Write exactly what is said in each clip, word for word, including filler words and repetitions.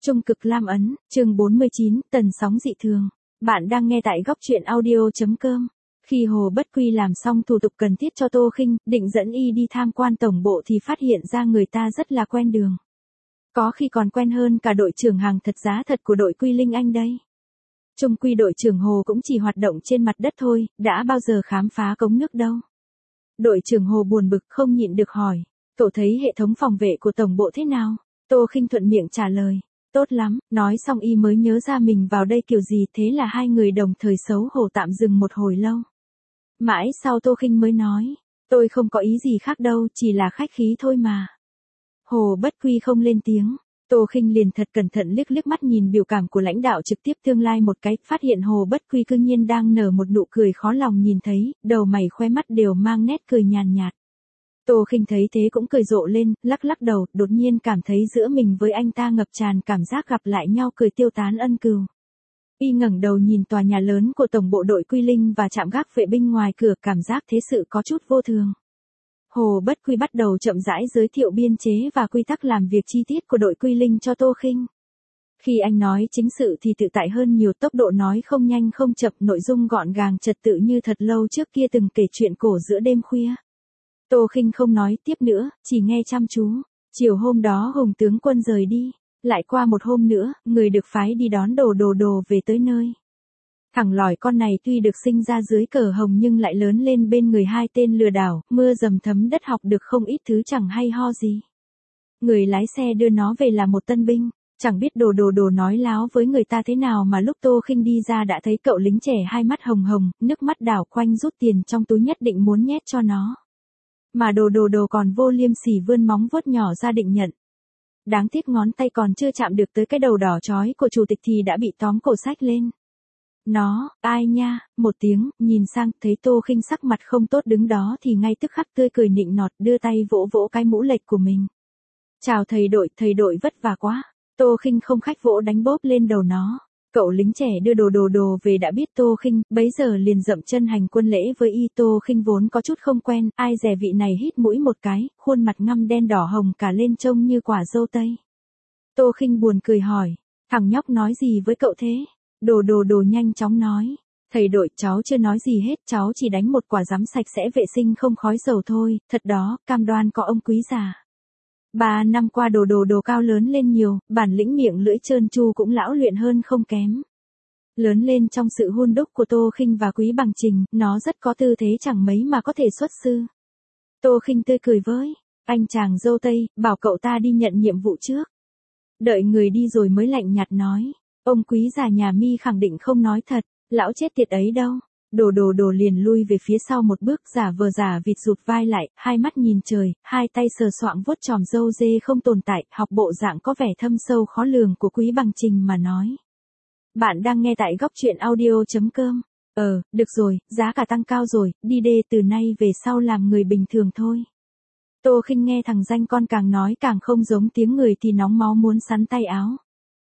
Trung cực lam ấn, chương bốn mươi chín, tần sóng dị thường. Bạn đang nghe tại góc truyện audio.com. Khi Hồ Bất Quy làm xong thủ tục cần thiết cho Tô Khinh, định dẫn y đi tham quan tổng bộ thì phát hiện ra người ta rất là quen đường. Có khi còn quen hơn cả đội trưởng hàng thật giá thật của đội Quy Linh Anh đây. Trung quy đội trưởng Hồ cũng chỉ hoạt động trên mặt đất thôi, đã bao giờ khám phá cống nước đâu. Đội trưởng Hồ buồn bực không nhịn được hỏi, cậu thấy hệ thống phòng vệ của tổng bộ thế nào? Tô Khinh thuận miệng trả lời, tốt lắm, nói xong y mới nhớ ra mình vào đây kiểu gì, thế là hai người đồng thời xấu hổ tạm dừng một hồi lâu. Mãi sau Tô Khinh mới nói, tôi không có ý gì khác đâu, chỉ là khách khí thôi mà. Hồ Bất Quy không lên tiếng, Tô Khinh liền thật cẩn thận liếc liếc mắt nhìn biểu cảm của lãnh đạo trực tiếp tương lai một cái, phát hiện Hồ Bất Quy cư nhiên đang nở một nụ cười khó lòng nhìn thấy, đầu mày khoe mắt đều mang nét cười nhàn nhạt. Tô Khinh thấy thế cũng cười rộ lên, lắc lắc đầu, đột nhiên cảm thấy giữa mình với anh ta ngập tràn cảm giác gặp lại nhau cười tiêu tán ân cừu. Y ngẩng đầu nhìn tòa nhà lớn của tổng bộ đội Quy Linh và trạm gác vệ binh ngoài cửa, cảm giác thế sự có chút vô thường. Hồ Bất Quy bắt đầu chậm rãi giới thiệu biên chế và quy tắc làm việc chi tiết của đội Quy Linh cho Tô Khinh. Khi anh nói chính sự thì tự tại hơn nhiều, tốc độ nói không nhanh không chậm, nội dung gọn gàng trật tự như thật lâu trước kia từng kể chuyện cổ giữa đêm khuya. Tô Khinh không nói tiếp nữa, chỉ nghe chăm chú. Chiều hôm đó Hùng tướng quân rời đi, lại qua một hôm nữa, người được phái đi đón đồ đồ đồ về tới nơi. Thằng lỏi con này tuy được sinh ra dưới cờ hồng nhưng lại lớn lên bên người hai tên lừa đảo, mưa dầm thấm đất, học được không ít thứ chẳng hay ho gì. Người lái xe đưa nó về là một tân binh, chẳng biết đồ đồ đồ nói láo với người ta thế nào mà lúc Tô Khinh đi ra đã thấy cậu lính trẻ hai mắt hồng hồng, nước mắt đảo quanh rút tiền trong túi nhất định muốn nhét cho nó. Mà đồ đồ đồ còn vô liêm sỉ vươn móng vuốt nhỏ ra định nhận. Đáng tiếc ngón tay còn chưa chạm được tới cái đầu đỏ chói của chủ tịch thì đã bị tóm cổ xách lên. Nó, ai nha, một tiếng, nhìn sang, thấy Tô Khinh sắc mặt không tốt đứng đó thì ngay tức khắc tươi cười nịnh nọt, đưa tay vỗ vỗ cái mũ lệch của mình. Chào thầy đội, thầy đội vất vả quá. Tô Khinh không khách vỗ đánh bóp lên đầu nó. Cậu lính trẻ đưa đồ đồ đồ về đã biết Tô Khinh, bấy giờ liền dậm chân hành quân lễ với y. Tô Khinh vốn có chút không quen, ai dè vị này hít mũi một cái, khuôn mặt ngăm đen đỏ hồng cả lên trông như quả dâu tây. Tô Khinh buồn cười hỏi, thằng nhóc nói gì với cậu thế? Đồ đồ đồ nhanh chóng nói, thầy đội, cháu chưa nói gì hết, cháu chỉ đánh một quả giám sạch sẽ vệ sinh không khói dầu thôi, thật đó, cam đoan có ông quý già. Ba năm qua đồ đồ đồ cao lớn lên nhiều, bản lĩnh miệng lưỡi trơn tru cũng lão luyện hơn không kém. Lớn lên trong sự hun đúc của Tô Khinh và Quý Bằng Trình, nó rất có tư thế chẳng mấy mà có thể xuất sư. Tô Khinh tươi cười với, anh chàng dâu tây, bảo cậu ta đi nhận nhiệm vụ trước. Đợi người đi rồi mới lạnh nhạt nói, ông quý già nhà mi khẳng định không nói thật, lão chết tiệt ấy đâu. Đồ đồ đồ liền lui về phía sau một bước, giả vờ giả vịt rụt vai lại, hai mắt nhìn trời, hai tay sờ soạng vuốt chòm râu dê không tồn tại, học bộ dạng có vẻ thâm sâu khó lường của Quý Bằng Trình mà nói. Bạn đang nghe tại góc truyện audio.com. Ờ, được rồi, giá cả tăng cao rồi, đi đê, từ nay về sau làm người bình thường thôi. Tô Khinh nghe thằng danh con càng nói càng không giống tiếng người thì nóng máu muốn sắn tay áo.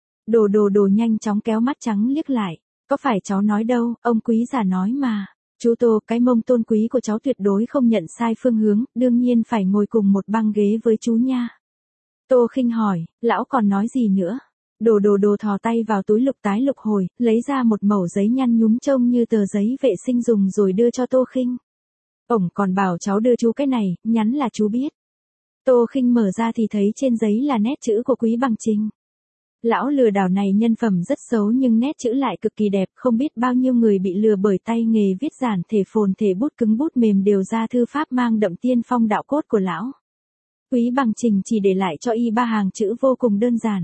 Đồ đồ đồ nhanh chóng kéo mắt trắng liếc lại. Có phải cháu nói đâu, ông quý già nói mà. Chú Tô, cái mông tôn quý của cháu tuyệt đối không nhận sai phương hướng, đương nhiên phải ngồi cùng một băng ghế với chú nha. Tô Khinh hỏi, lão còn nói gì nữa? Đồ đồ đồ thò tay vào túi lục tái lục hồi, lấy ra một mẩu giấy nhăn nhúm trông như tờ giấy vệ sinh dùng rồi đưa cho Tô Khinh. Ổng còn bảo cháu đưa chú cái này, nhắn là chú biết. Tô Khinh mở ra thì thấy trên giấy là nét chữ của Quý Bằng Trình. Lão lừa đảo này nhân phẩm rất xấu nhưng nét chữ lại cực kỳ đẹp, không biết bao nhiêu người bị lừa bởi tay nghề viết giản thể phồn thể bút cứng bút mềm đều ra thư pháp mang đậm tiên phong đạo cốt của lão. Quý Bằng Trình chỉ để lại cho y ba hàng chữ vô cùng đơn giản.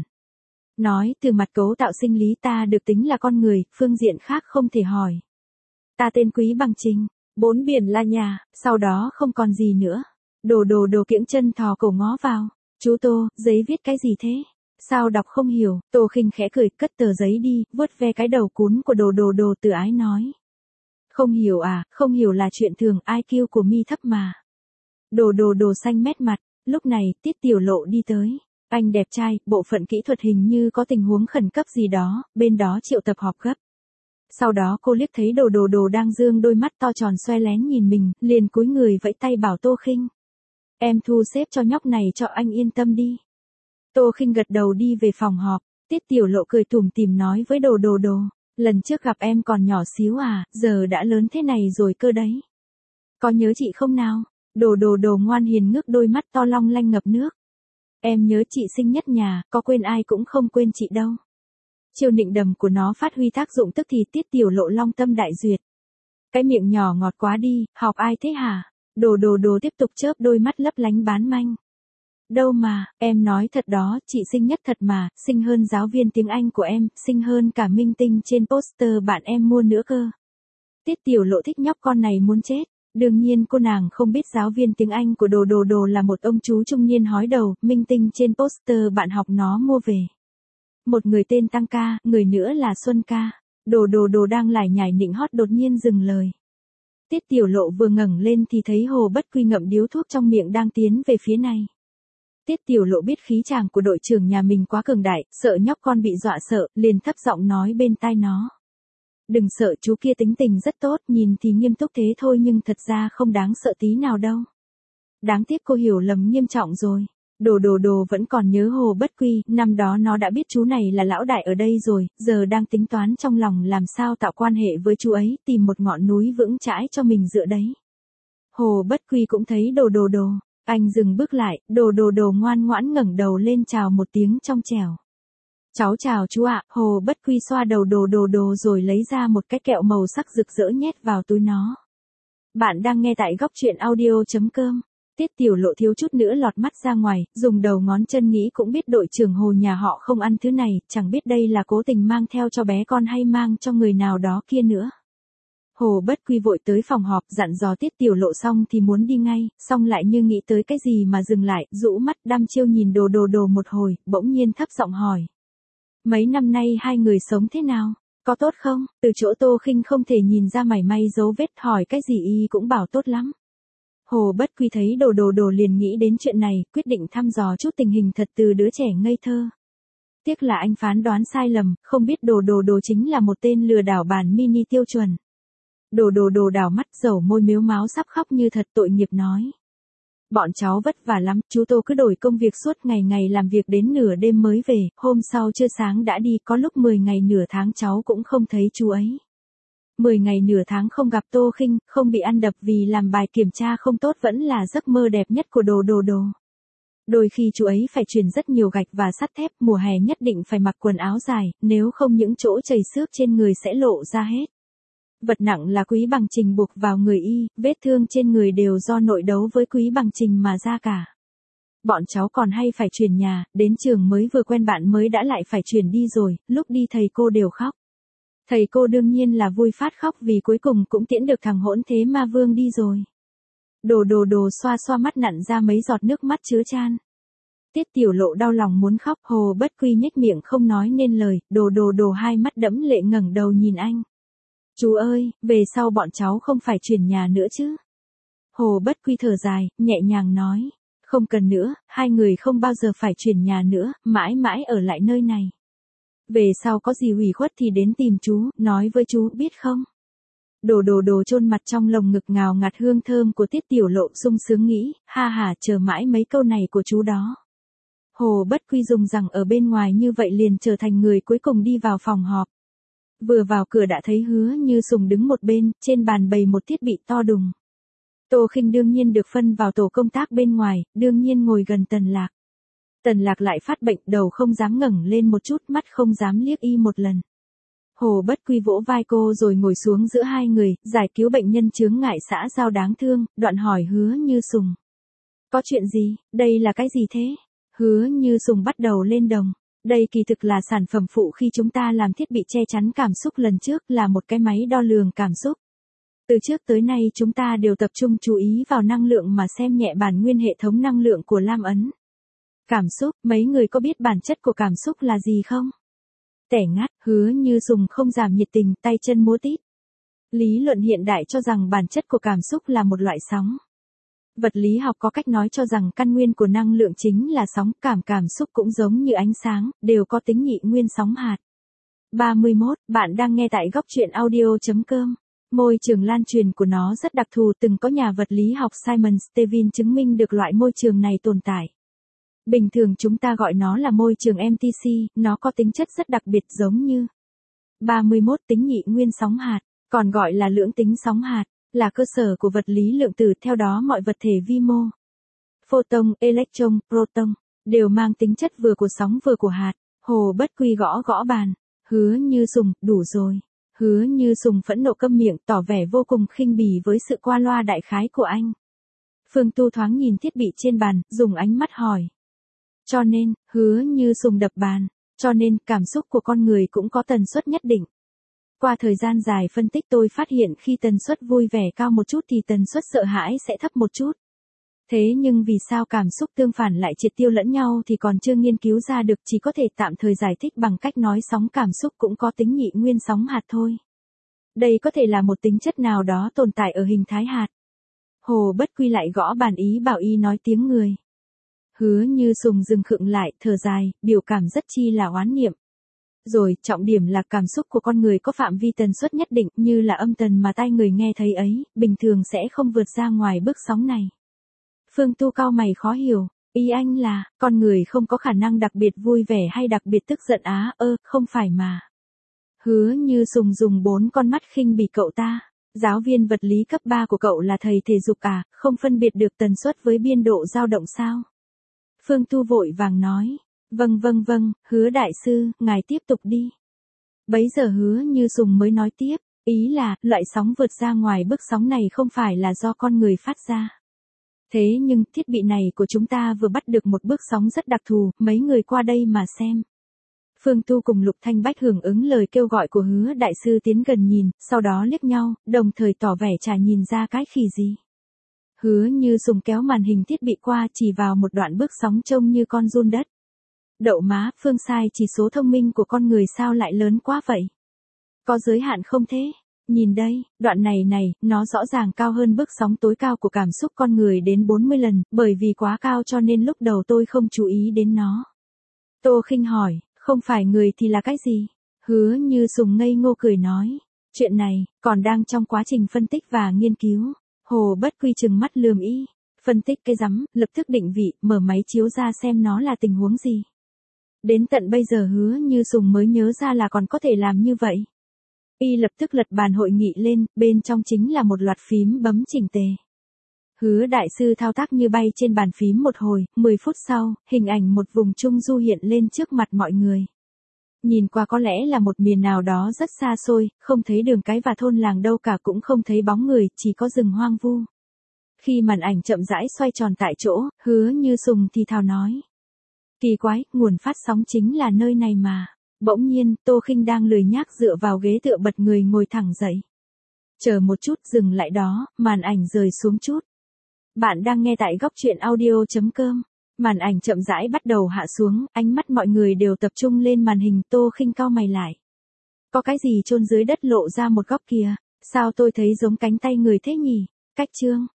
Nói, từ mặt cấu tạo sinh lý ta được tính là con người, phương diện khác không thể hỏi. Ta tên Quý Bằng Trình, bốn biển là nhà, sau đó không còn gì nữa. Đồ đồ đồ kiễng chân thò cổ ngó vào, chú Tô, giấy viết cái gì thế? Sao đọc không hiểu? Tô Khinh khẽ cười, cất tờ giấy đi, vuốt ve cái đầu cún của đồ đồ đồ từ ái nói. Không hiểu à, không hiểu là chuyện thường, i kiu của mi thấp mà. Đồ đồ đồ xanh mét mặt, lúc này, Tiết Tiểu Lộ đi tới. Anh đẹp trai, bộ phận kỹ thuật hình như có tình huống khẩn cấp gì đó, bên đó triệu tập họp gấp. Sau đó cô liếc thấy đồ đồ đồ đang dương đôi mắt to tròn xoe lén nhìn mình, liền cúi người vẫy tay bảo Tô Khinh. Em thu xếp cho nhóc này cho anh yên tâm đi. Tô Khinh gật đầu đi về phòng họp. Tiết Tiểu Lộ cười tủm tỉm nói với Đồ Đồ Đồ, lần trước gặp em còn nhỏ xíu à, giờ đã lớn thế này rồi cơ đấy. Có nhớ chị không nào? Đồ Đồ Đồ ngoan hiền ngước đôi mắt to long lanh ngập nước. Em nhớ chị xinh nhất nhà, có quên ai cũng không quên chị đâu. Chiêu nịnh đầm của nó phát huy tác dụng tức thì Tiết Tiểu Lộ long tâm đại duyệt. Cái miệng nhỏ ngọt quá đi, học ai thế hả? Đồ Đồ Đồ tiếp tục chớp đôi mắt lấp lánh bán manh. Đâu mà, em nói thật đó, chị xinh nhất thật mà, xinh hơn giáo viên tiếng Anh của em, xinh hơn cả minh tinh trên poster bạn em mua nữa cơ. Tiết Tiểu Lộ thích nhóc con này muốn chết. Đương nhiên cô nàng không biết giáo viên tiếng Anh của Đồ Đồ Đồ là một ông chú trung niên hói đầu, minh tinh trên poster bạn học nó mua về. Một người tên Tăng Ca, người nữa là Xuân Ca. Đồ Đồ Đồ đang lải nhải nịnh hót đột nhiên dừng lời. Tiết Tiểu Lộ vừa ngẩng lên thì thấy Hồ Bất Quy ngậm điếu thuốc trong miệng đang tiến về phía này. Tiết Tiểu Lộ biết khí chàng của đội trưởng nhà mình quá cường đại, sợ nhóc con bị dọa sợ, liền thấp giọng nói bên tai nó. Đừng sợ, chú kia tính tình rất tốt, nhìn thì nghiêm túc thế thôi nhưng thật ra không đáng sợ tí nào đâu. Đáng tiếc cô hiểu lầm nghiêm trọng rồi. Đồ Đồ Đồ vẫn còn nhớ Hồ Bất Quy, năm đó nó đã biết chú này là lão đại ở đây rồi, giờ đang tính toán trong lòng làm sao tạo quan hệ với chú ấy, tìm một ngọn núi vững chãi cho mình dựa đấy. Hồ Bất Quy cũng thấy Đồ Đồ Đồ, anh dừng bước lại, Đồ Đồ Đồ ngoan ngoãn ngẩng đầu lên chào một tiếng trong trẻo. Cháu chào chú ạ, Hồ Bất Quy xoa đầu Đồ Đồ Đồ rồi lấy ra một cái kẹo màu sắc rực rỡ nhét vào túi nó. Bạn đang nghe tại góc truyện audio chấm com. Tiết Tiểu Lộ thiếu chút nữa lọt mắt ra ngoài, dùng đầu ngón chân nghĩ cũng biết đội trưởng Hồ nhà họ không ăn thứ này, chẳng biết đây là cố tình mang theo cho bé con hay mang cho người nào đó kia nữa. Hồ Bất Quy vội tới phòng họp dặn dò Tiết Tiểu Lộ xong thì muốn đi ngay, xong lại như nghĩ tới cái gì mà dừng lại, rũ mắt đăm chiêu nhìn Đồ Đồ Đồ một hồi, bỗng nhiên thấp giọng hỏi. Mấy năm nay hai người sống thế nào? Có tốt không? Từ chỗ Tô Khinh không thể nhìn ra mảy may dấu vết, hỏi cái gì y cũng bảo tốt lắm. Hồ Bất Quy thấy Đồ Đồ Đồ liền nghĩ đến chuyện này, quyết định thăm dò chút tình hình thật từ đứa trẻ ngây thơ. Tiếc là anh phán đoán sai lầm, không biết Đồ Đồ Đồ chính là một tên lừa đảo bản mini tiêu chuẩn. Đồ Đồ Đồ đảo mắt dầu môi mếu máo sắp khóc như thật tội nghiệp nói. Bọn cháu vất vả lắm, chú Tô cứ đổi công việc suốt ngày ngày làm việc đến nửa đêm mới về, hôm sau chưa sáng đã đi, có lúc mười ngày nửa tháng cháu cũng không thấy chú ấy. mười ngày nửa tháng không gặp Tô Khinh, không bị ăn đập vì làm bài kiểm tra không tốt vẫn là giấc mơ đẹp nhất của Đồ Đồ Đồ. Đôi khi chú ấy phải truyền rất nhiều gạch và sắt thép, mùa hè nhất định phải mặc quần áo dài, nếu không những chỗ chảy xước trên người sẽ lộ ra hết. Vật nặng là Quý Bằng Trình buộc vào người y, vết thương trên người đều do nội đấu với Quý Bằng Trình mà ra cả. Bọn cháu còn hay phải chuyển nhà, đến trường mới vừa quen bạn mới đã lại phải chuyển đi rồi, lúc đi thầy cô đều khóc. Thầy cô đương nhiên là vui phát khóc vì cuối cùng cũng tiễn được thằng hỗn thế ma vương đi rồi. Đồ Đồ Đồ xoa xoa mắt nặn ra mấy giọt nước mắt chứa chan. Tiết Tiểu Lộ đau lòng muốn khóc, Hồ Bất Quy nhếch miệng không nói nên lời, Đồ Đồ Đồ hai mắt đẫm lệ ngẩng đầu nhìn anh. Chú ơi, về sau bọn cháu không phải chuyển nhà nữa chứ? Hồ Bất Quy thở dài, nhẹ nhàng nói. Không cần nữa, hai người không bao giờ phải chuyển nhà nữa, mãi mãi ở lại nơi này. Về sau có gì ủy khuất thì đến tìm chú, nói với chú biết không? Đồ Đồ Đồ chôn mặt trong lồng ngực ngào ngạt hương thơm của Tiết Tiểu Lộ sung sướng nghĩ, ha ha chờ mãi mấy câu này của chú đó. Hồ Bất Quy dùng rằng ở bên ngoài như vậy liền trở thành người cuối cùng đi vào phòng họp. Vừa vào cửa đã thấy Hứa Như Sùng đứng một bên, trên bàn bày một thiết bị to đùng. Tô Khinh đương nhiên được phân vào tổ công tác bên ngoài, đương nhiên ngồi gần Tần Lạc. Tần Lạc lại phát bệnh, đầu không dám ngẩng lên một chút, mắt không dám liếc y một lần. Hồ Bất Quy vỗ vai cô rồi ngồi xuống giữa hai người, giải cứu bệnh nhân chướng ngại xã giao đáng thương, đoạn hỏi Hứa Như Sùng. Có chuyện gì, đây là cái gì thế? Hứa Như Sùng bắt đầu lên đồng. Đây kỳ thực là sản phẩm phụ khi chúng ta làm thiết bị che chắn cảm xúc lần trước là một cái máy đo lường cảm xúc. Từ trước tới nay chúng ta đều tập trung chú ý vào năng lượng mà xem nhẹ bản nguyên hệ thống năng lượng của Lam Ấn. Cảm xúc, mấy người có biết bản chất của cảm xúc là gì không? Tẻ ngắt, Hứa Như Sùng không giảm nhiệt tình, tay chân múa tít. Lý luận hiện đại cho rằng bản chất của cảm xúc là một loại sóng. Vật lý học có cách nói cho rằng căn nguyên của năng lượng chính là sóng, cảm cảm xúc cũng giống như ánh sáng, đều có tính nhị nguyên sóng hạt. ba mươi mốt, bạn đang nghe tại góc truyện audio chấm com. Môi trường lan truyền của nó rất đặc thù, từng có nhà vật lý học Simon Stevin chứng minh được loại môi trường này tồn tại. Bình thường chúng ta gọi nó là môi trường em tê xê, nó có tính chất rất đặc biệt giống như ba mươi mốt tính nhị nguyên sóng hạt, còn gọi là lưỡng tính sóng hạt, là cơ sở của vật lý lượng tử. Theo đó mọi vật thể vi mô, photon, electron, proton, đều mang tính chất vừa của sóng vừa của hạt. Hồ Bất Quy gõ gõ bàn. Hứa Như Sùng, đủ rồi. Hứa Như Sùng phẫn nộ câm miệng, tỏ vẻ vô cùng khinh bỉ với sự qua loa đại khái của anh. Phương Tu thoáng nhìn thiết bị trên bàn, dùng ánh mắt hỏi. Cho nên, Hứa Như Sùng đập bàn, cho nên cảm xúc của con người cũng có tần suất nhất định. Qua thời gian dài phân tích tôi phát hiện khi tần suất vui vẻ cao một chút thì tần suất sợ hãi sẽ thấp một chút. Thế nhưng vì sao cảm xúc tương phản lại triệt tiêu lẫn nhau thì còn chưa nghiên cứu ra được, chỉ có thể tạm thời giải thích bằng cách nói sóng cảm xúc cũng có tính nhị nguyên sóng hạt thôi. Đây có thể là một tính chất nào đó tồn tại ở hình thái hạt. Hồ Bất Quy lại gõ bàn ý bảo y nói tiếng người. Hứa Như Sùng dừng khựng lại, thở dài, biểu cảm rất chi là oán niệm. Rồi, trọng điểm là cảm xúc của con người có phạm vi tần suất nhất định, như là âm tần mà tai người nghe thấy ấy, bình thường sẽ không vượt ra ngoài bước sóng này. Phương Tu cau mày khó hiểu, ý anh là, con người không có khả năng đặc biệt vui vẻ hay đặc biệt tức giận á, ơ, không phải mà. Hứa Như Sùng dùng bốn con mắt khinh bỉ cậu ta. Giáo viên vật lý cấp ba của cậu là thầy thể dục à, không phân biệt được tần suất với biên độ dao động sao? Phương Tu vội vàng nói. Vâng vâng vâng, Hứa đại sư, ngài tiếp tục đi. Bấy giờ Hứa Như Sùng mới nói tiếp, ý là, loại sóng vượt ra ngoài bước sóng này không phải là do con người phát ra. Thế nhưng, thiết bị này của chúng ta vừa bắt được một bước sóng rất đặc thù, mấy người qua đây mà xem. Phương Tu cùng Lục Thanh Bách hưởng ứng lời kêu gọi của Hứa đại sư tiến gần nhìn, sau đó liếc nhau, đồng thời tỏ vẻ chả nhìn ra cái khỉ gì. Hứa Như Sùng kéo màn hình thiết bị qua chỉ vào một đoạn bước sóng trông như con giun đất. Đậu má, Phương sai chỉ số thông minh của con người sao lại lớn quá vậy? Có giới hạn không thế? Nhìn đây, đoạn này này, nó rõ ràng cao hơn bước sóng tối cao của cảm xúc con người đến bốn mươi lần, bởi vì quá cao cho nên lúc đầu tôi không chú ý đến nó. Tô Khinh hỏi, không phải người thì là cái gì? Hứa Như Sùng ngây ngô cười nói, chuyện này, còn đang trong quá trình phân tích và nghiên cứu. Hồ Bất Quy trừng mắt lườm y, phân tích cái rắm, lập tức định vị, mở máy chiếu ra xem nó là tình huống gì. Đến tận bây giờ Hứa Như Sùng mới nhớ ra là còn có thể làm như vậy. Y lập tức lật bàn hội nghị lên, bên trong chính là một loạt phím bấm chỉnh tề. Hứa đại sư thao tác như bay trên bàn phím một hồi, mười phút sau, hình ảnh một vùng trung du hiện lên trước mặt mọi người. Nhìn qua có lẽ là một miền nào đó rất xa xôi, không thấy đường cái và thôn làng đâu cả, cũng không thấy bóng người, chỉ có rừng hoang vu. Khi màn ảnh chậm rãi xoay tròn tại chỗ, Hứa Như Sùng thì thào nói. Kỳ quái, nguồn phát sóng chính là nơi này mà. Bỗng nhiên, Tô Khinh đang lười nhác dựa vào ghế tựa bật người ngồi thẳng dậy. Chờ một chút, dừng lại đó, màn ảnh rời xuống chút. Bạn đang nghe tại góc truyện audio chấm com. Màn ảnh chậm rãi bắt đầu hạ xuống, ánh mắt mọi người đều tập trung lên màn hình. Tô Khinh cau mày lại. Có cái gì chôn dưới đất lộ ra một góc kìa, sao tôi thấy giống cánh tay người thế nhỉ? Cách chương.